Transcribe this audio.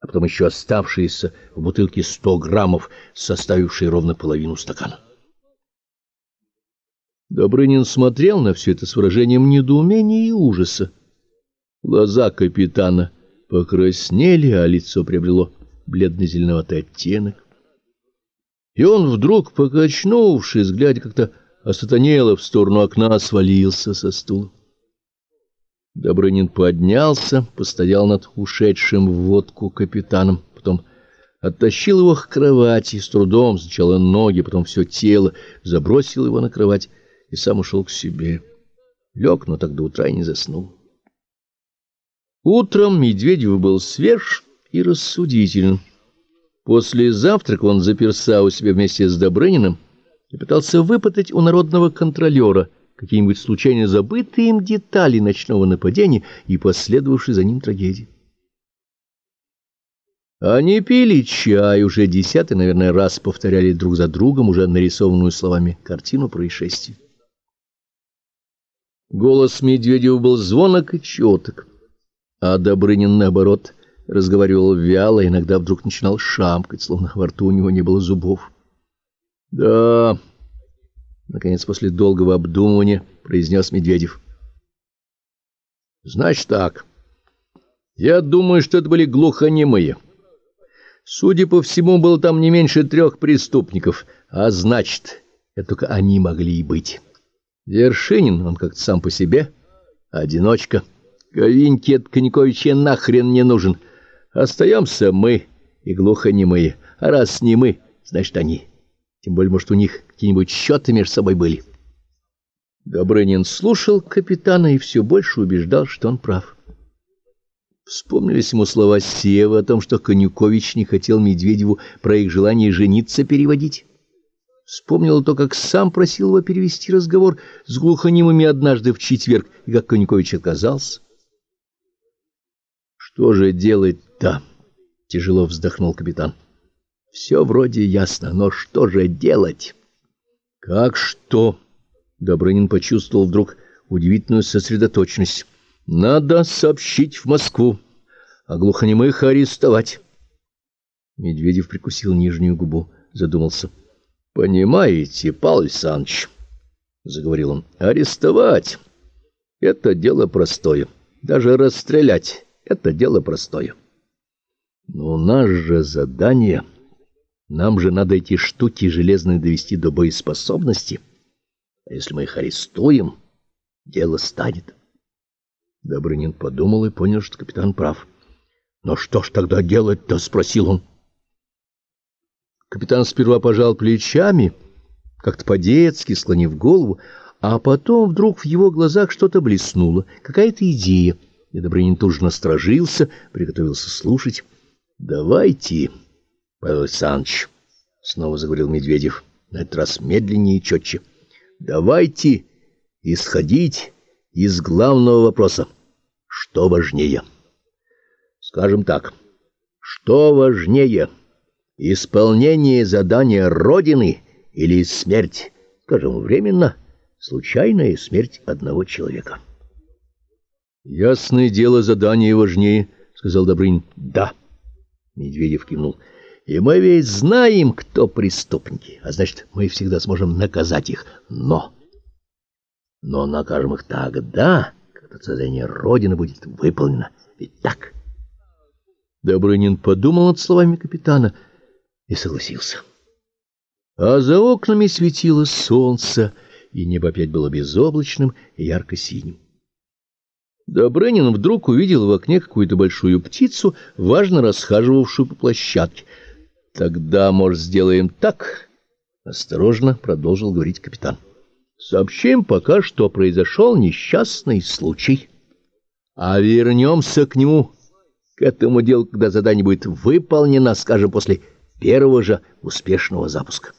потом еще оставшиеся в бутылке 100 граммов, составившие ровно половину стакана. Добрынин смотрел на все это с выражением недоумения и ужаса. Глаза капитана покраснели, а лицо приобрело бледно-зеленоватый оттенок. И он вдруг, покачнувшись, глядя как-то осатанело в сторону окна, свалился со стула. Добрынин поднялся, постоял над ушедшим в водку капитаном, потом оттащил его к кровати, с трудом сначала ноги, потом все тело, забросил его на кровать и сам ушел к себе. Лег, но так до утра и не заснул. Утром Медведев был свеж и рассудителен. После завтрака он заперся у себя вместе с Добрыниным и пытался выпытать у народного контролера какие-нибудь случайно забытые им детали ночного нападения и последовавшей за ним трагедии. Они пили чай, уже 10-й, наверное, раз повторяли друг за другом уже нарисованную словами картину происшествия. Голос Медведева был звонок и четок, а Добрынин, наоборот, разговаривал вяло, иногда вдруг начинал шамкать, словно во рту у него не было зубов. — Да, — наконец, после долгого обдумывания произнес Медведев. — Значит так, я думаю, что это были глухонемые. Судя по всему, было там не меньше 3 преступников, а значит, это только они могли и быть. Вершинин, он как-то сам по себе, одиночка. Ковиньке от Коньковича нахрен не нужен. Остаемся мы и глухонемые, а раз не мы, значит, они. Тем более, может, у них какие-нибудь счеты между собой были. Добрынин слушал капитана и все больше убеждал, что он прав. Вспомнились ему слова Севы о том, что Конюкович не хотел Медведеву про их желание жениться переводить. Вспомнил то, как сам просил его перевести разговор с глухонемыми однажды в четверг, и как Конюкович отказался. «Что же делать-то?» — тяжело вздохнул капитан. «Все вроде ясно, но что же делать?» «Как что?» — Добрынин почувствовал вдруг удивительную сосредоточенность. «Надо сообщить в Москву, а глухонемых арестовать». Медведев прикусил нижнюю губу, задумался. «Понимаете, Павел Александрович, — заговорил он, — арестовать — это дело простое, даже расстрелять — это дело простое. Но у нас же задание, нам же надо эти штуки железные довести до боеспособности, а если мы их арестуем, дело станет». Добрынин подумал и понял, что капитан прав. «Но что ж тогда делать-то?» — спросил он. Капитан сперва пожал плечами, как-то по-детски склонив голову, а потом вдруг в его глазах что-то блеснуло, какая-то идея, и Добрынин тут же насторожился, приготовился слушать. «Давайте, Павел Александрович, — снова заговорил Медведев, на этот раз медленнее и четче, — давайте исходить из главного вопроса. Что важнее? Скажем так, что важнее? Исполнение задания Родины или смерть, скажем, временно, случайная смерть одного человека?» «Ясное дело, задание важнее, — сказал Добрынин. — Да, — Медведев кивнул. — И мы ведь знаем, кто преступники, а значит, мы всегда сможем наказать их. Но накажем их тогда, когда задание Родины будет выполнено. Ведь так? Добрынин подумал над словами капитана и согласился. А за окнами светило солнце, и небо опять было безоблачным и ярко-синим. Добрынин вдруг увидел в окне какую-то большую птицу, важно расхаживавшую по площадке. «Тогда, может, сделаем так?» — осторожно продолжил говорить капитан. «Сообщим пока, что произошел несчастный случай, а вернемся к нему, к этому делу, когда задание будет выполнено, скажем, после первого же успешного запуска».